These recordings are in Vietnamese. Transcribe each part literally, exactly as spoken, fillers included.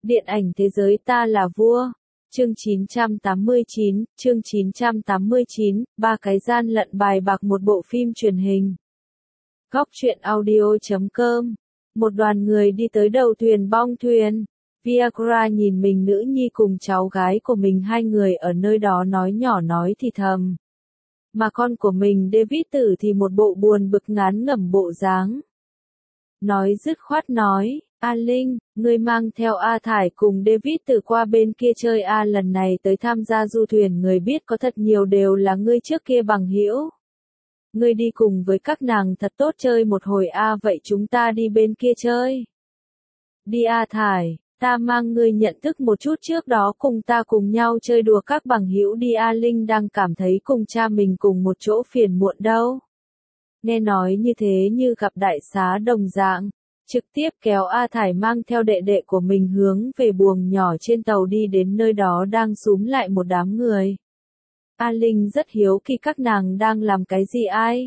Điện ảnh thế giới ta là vua. Chương chín trăm tám mươi chín, chương chín trăm tám mươi chín, ba cái gian lận bài bạc một bộ phim truyền hình. Góc truyện audio chấm com. Một đoàn người đi tới đầu thuyền bong thuyền. Viagra nhìn mình nữ nhi cùng cháu gái của mình, hai người ở nơi đó nói nhỏ nói thì thầm. Mà con của mình David Tử thì một bộ buồn bực ngán ngẩm bộ dáng. Nói dứt khoát nói, A Linh, ngươi mang theo A Thải cùng David Tử qua bên kia chơi A, lần này tới tham gia du thuyền người biết có thật nhiều đều là ngươi trước kia bằng hữu. Ngươi đi cùng với các nàng thật tốt chơi một hồi A, vậy chúng ta đi bên kia chơi. Đi A Thải, ta mang ngươi nhận thức một chút, trước đó cùng ta cùng nhau chơi đùa các bằng hữu đi. A Linh đang cảm thấy cùng cha mình cùng một chỗ phiền muộn đâu. Nghe nói như thế như gặp đại xá đồng dạng, trực tiếp kéo A Thải mang theo đệ đệ của mình hướng về buồng nhỏ trên tàu đi đến nơi đó đang xúm lại một đám người. A Linh rất hiếu kỳ các nàng đang làm cái gì ai.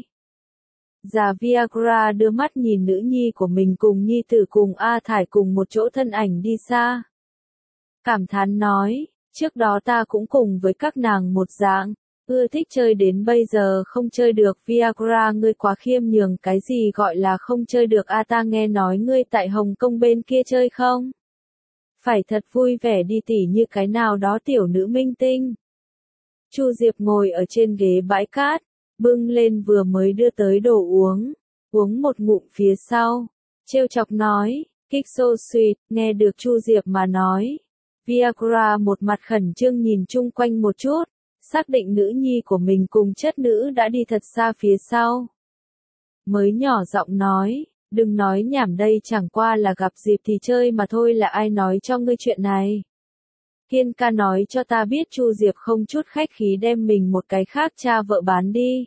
Già Viagra đưa mắt nhìn nữ nhi của mình cùng nhi tử cùng A Thải cùng một chỗ thân ảnh đi xa. Cảm thán nói, trước đó ta cũng cùng với các nàng một dạng, ưa thích chơi đến bây giờ không chơi được. Viagra, ngươi quá khiêm nhường, cái gì gọi là không chơi được a, ta nghe nói ngươi tại Hồng Kông bên kia chơi không? Phải thật vui vẻ đi tỉ như cái nào đó tiểu nữ minh tinh. Chu Diệp ngồi ở trên ghế bãi cát, bưng lên vừa mới đưa tới đồ uống, uống một ngụm phía sau, trêu chọc nói, kick so sweet. Nghe được Chu Diệp mà nói, Viagra một mặt khẩn trương nhìn chung quanh một chút, xác định nữ nhi của mình cùng chất nữ đã đi thật xa phía sau. Mới nhỏ giọng nói, đừng nói nhảm, đây chẳng qua là gặp dịp thì chơi mà thôi, là ai nói cho ngươi chuyện này? Kiên ca nói cho ta biết. Chu Diệp không chút khách khí đem mình một cái khác cha vợ bán đi.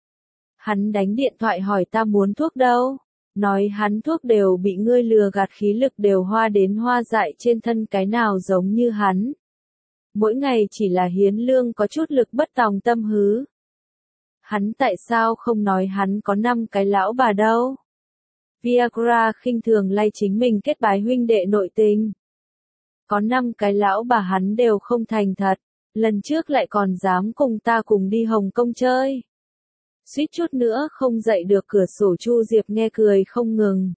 Hắn đánh điện thoại hỏi ta muốn thuốc đâu, nói hắn thuốc đều bị ngươi lừa gạt, khí lực đều hoa đến hoa dại trên thân, cái nào giống như hắn. Mỗi ngày chỉ là hiến lương có chút lực bất tòng tâm hứ. Hắn tại sao không nói hắn có năm cái lão bà đâu? Viagra khinh thường lay chính mình kết bái huynh đệ nội tình. Có năm cái lão bà hắn đều không thành thật, lần trước lại còn dám cùng ta cùng đi Hồng Kông chơi. Suýt chút nữa không dậy được cửa sổ. Chu Diệp nghe cười không ngừng.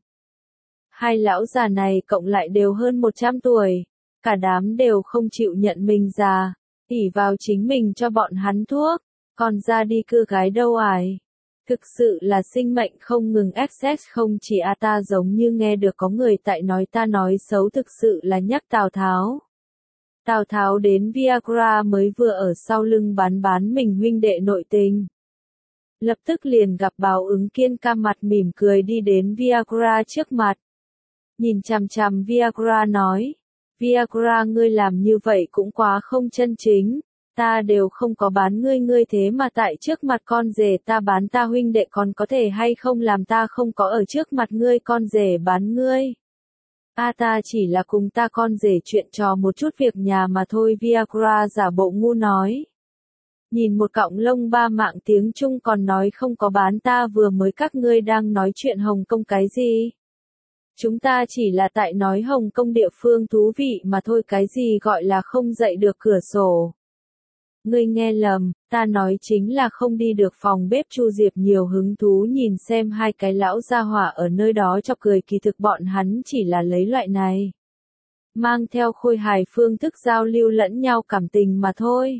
Hai lão già này cộng lại đều hơn một trăm tuổi. Cả đám đều không chịu nhận mình già, ỷ vào chính mình cho bọn hắn thuốc, còn ra đi cưa gái đâu ải. Thực sự là sinh mệnh không ngừng access. Không chỉ a, ta giống như nghe được có người tại nói ta nói xấu, thực sự là nhắc Tào Tháo. Tào Tháo đến Viagra mới vừa ở sau lưng bán bán mình huynh đệ nội tình. Lập tức liền gặp báo ứng. Kiên ca mặt mỉm cười đi đến Viagra trước mặt. Nhìn chằm chằm Viagra nói, Viagra, ngươi làm như vậy cũng quá không chân chính, ta đều không có bán ngươi, ngươi thế mà tại trước mặt con rể ta bán ta huynh đệ, còn có thể hay không làm ta không có ở trước mặt ngươi con rể bán ngươi. A, ta chỉ là cùng ta con rể chuyện trò một chút việc nhà mà thôi. Viagra giả bộ ngu nói. Nhìn một cọng lông ba mạng tiếng Trung còn nói không có bán, ta vừa mới các ngươi đang nói chuyện Hồng Kông cái gì? Chúng ta chỉ là tại nói Hồng Kông địa phương thú vị mà thôi, cái gì gọi là không dậy được cửa sổ. Ngươi nghe lầm, ta nói chính là không đi được phòng bếp. Chu Diệp nhiều hứng thú nhìn xem hai cái lão gia hỏa ở nơi đó chọc cười, kỳ thực bọn hắn chỉ là lấy loại này mang theo khôi hài phương thức giao lưu lẫn nhau cảm tình mà thôi.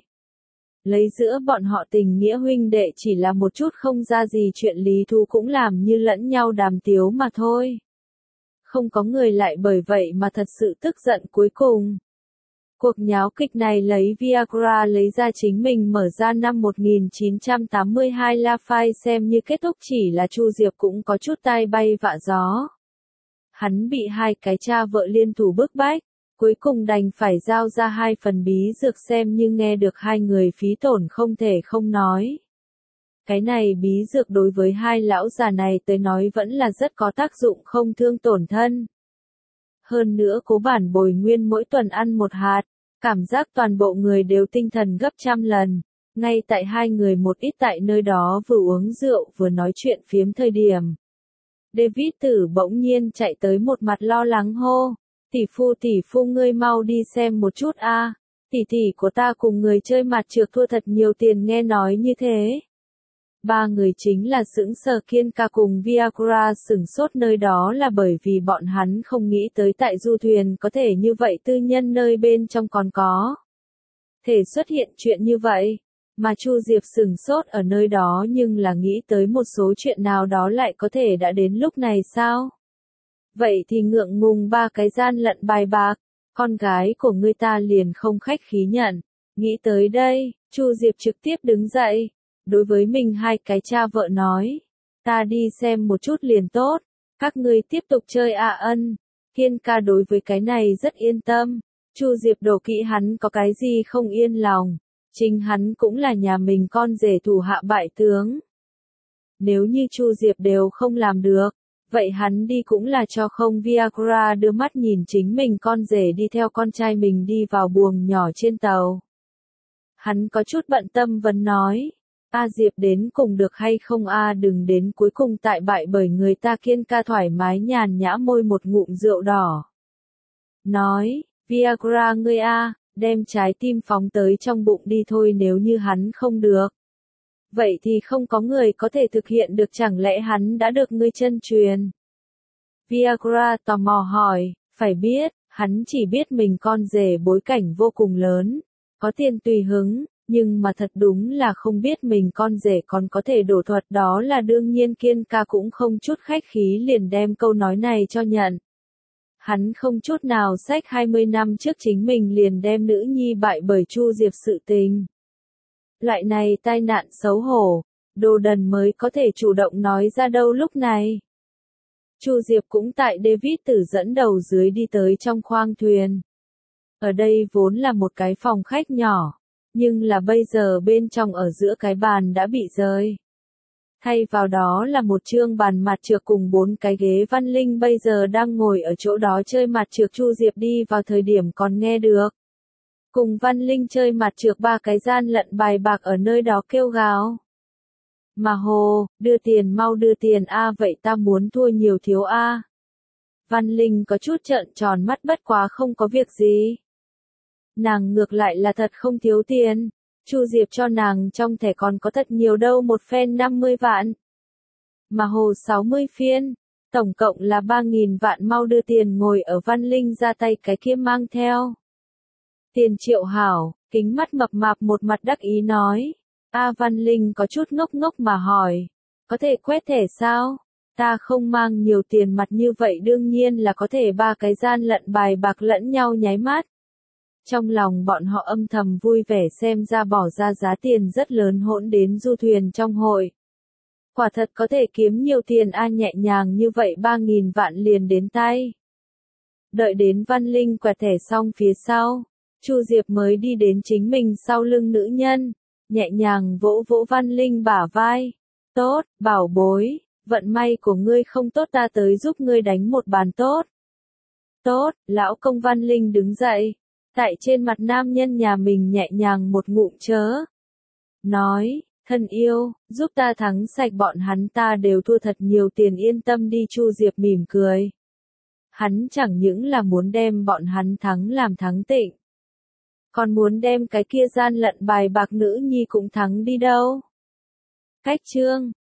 Lấy giữa bọn họ tình nghĩa huynh đệ chỉ là một chút không ra gì chuyện lý thú, cũng làm như lẫn nhau đàm tiếu mà thôi. Không có người lại bởi vậy mà thật sự tức giận. Cuối cùng, cuộc nháo kịch này lấy Viagra lấy ra chính mình mở ra năm một nghìn chín trăm tám mươi hai La Phai xem như kết thúc, chỉ là Chu Diệp cũng có chút tai bay vạ gió. Hắn bị hai cái cha vợ liên thủ bức bách, cuối cùng đành phải giao ra hai phần bí dược xem như nghe được hai người phí tổn không thể không nói. Cái này bí dược đối với hai lão già này tới nói vẫn là rất có tác dụng, không thương tổn thân. Hơn nữa cố bản bồi nguyên mỗi tuần ăn một hạt, cảm giác toàn bộ người đều tinh thần gấp trăm lần. Ngay tại hai người một ít tại nơi đó vừa uống rượu vừa nói chuyện phiếm thời điểm, David Tử bỗng nhiên chạy tới một mặt lo lắng hô, Tỷ phu tỷ phu ngươi mau đi xem một chút a. Tỷ tỷ của ta cùng người chơi mặt trược thua thật nhiều tiền nghe nói như thế. Ba người chính là sững sờ Kiên Ca cùng Viagra sửng sốt nơi đó là bởi vì bọn hắn không nghĩ tới tại du thuyền có thể như vậy tư nhân nơi bên trong còn có. Thể xuất hiện chuyện như vậy. Mà Chu Diệp sửng sốt ở nơi đó nhưng là nghĩ tới một số chuyện nào đó lại có thể đã đến lúc này sao? Vậy thì ngượng ngùng ba cái gian lận bài bạc, con gái của ngươi ta liền không khách khí nhận. Nghĩ tới đây, Chu Diệp trực tiếp đứng dậy, đối với mình hai cái cha vợ nói, ta đi xem một chút liền tốt, các ngươi tiếp tục chơi à ân. Kiên Ca đối với cái này rất yên tâm, Chu Diệp đổ kỹ hắn có cái gì không yên lòng, chính hắn cũng là nhà mình con rể thủ hạ bại tướng. Nếu như Chu Diệp đều không làm được, vậy hắn đi cũng là cho không. Viagra đưa mắt nhìn chính mình con rể đi theo con trai mình đi vào buồng nhỏ trên tàu. Hắn có chút bận tâm vấn nói, a Diệp đến cùng được hay không a đừng đến cuối cùng tại bại bởi người ta. Kiên Ca thoải mái nhàn nhã môi một ngụm rượu đỏ. Nói, Viagra ngươi a, đem trái tim phóng tới trong bụng đi thôi nếu như hắn không được. Vậy thì không có người có thể thực hiện được chẳng lẽ hắn đã được ngươi chân truyền? Viagra tò mò hỏi, phải biết, hắn chỉ biết mình con rể bối cảnh vô cùng lớn, có tiền tùy hứng, nhưng mà thật đúng là không biết mình con rể còn có thể đổ thuật đó là đương nhiên. Kiên Ca cũng không chút khách khí liền đem câu nói này cho nhận. Hắn không chút nào sách hai mươi năm trước chính mình liền đem nữ nhi bại bởi Chu Diệp sự tình. Loại này tai nạn xấu hổ, đồ đần mới có thể chủ động nói ra đâu lúc này. Chu Diệp cũng tại David Tử dẫn đầu dưới đi tới trong khoang thuyền. Ở đây vốn là một cái phòng khách nhỏ, nhưng là bây giờ bên trong ở giữa cái bàn đã bị rơi. Thay vào đó là một chương bàn mặt trược cùng bốn cái ghế. Văn Linh bây giờ đang ngồi ở chỗ đó chơi mặt trược. Chu Diệp đi vào thời điểm còn nghe được. Cùng Văn Linh chơi mặt trược ba cái gian lận bài bạc ở nơi đó kêu gào. Mà hồ, đưa tiền mau đưa tiền a vậy ta muốn thua nhiều thiếu a. Văn Linh có chút trợn tròn mắt bất quá không có việc gì. Nàng ngược lại là thật không thiếu tiền. Chu Diệp cho nàng trong thẻ còn có thật nhiều đâu, một phen năm mươi vạn. Mà hồ sáu mươi phiên, tổng cộng là ba nghìn vạn mau đưa tiền. Ngồi ở Văn Linh ra tay cái kia mang theo. Tiền Triệu Hảo, kính mắt mập mạp một mặt đắc ý nói. A Văn Linh có chút ngốc ngốc mà hỏi. Có thể quét thẻ sao? Ta không mang nhiều tiền mặt như vậy đương nhiên là có thể. Ba cái gian lận bài bạc lẫn nhau nháy mắt. Trong lòng bọn họ âm thầm vui vẻ xem ra bỏ ra giá tiền rất lớn hỗn đến du thuyền trong hội. Quả thật có thể kiếm nhiều tiền a nhẹ nhàng như vậy ba nghìn vạn liền đến tay. Đợi đến Văn Linh quẹt thẻ xong phía sau, Chu Diệp mới đi đến chính mình sau lưng nữ nhân, nhẹ nhàng vỗ vỗ Văn Linh bả vai. Tốt, bảo bối, vận may của ngươi không tốt ta tới giúp ngươi đánh một bàn tốt. Tốt, lão công. Văn Linh đứng dậy. Tại trên mặt nam nhân nhà mình nhẹ nhàng một ngụm chớ. Nói, thân yêu, giúp ta thắng sạch bọn hắn ta đều thua thật nhiều tiền yên tâm đi. Chu Diệp mỉm cười. Hắn chẳng những là muốn đem bọn hắn thắng làm thắng tịnh. Còn muốn đem cái kia gian lận bài bạc nữ nhi cũng thắng đi đâu. Cách chương.